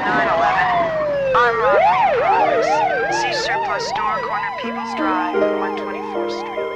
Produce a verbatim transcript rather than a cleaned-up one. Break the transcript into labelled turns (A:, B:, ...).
A: nine eleven. Armed robbery in progress. See surplus store, corner People's Drive, one twenty-fourth Street.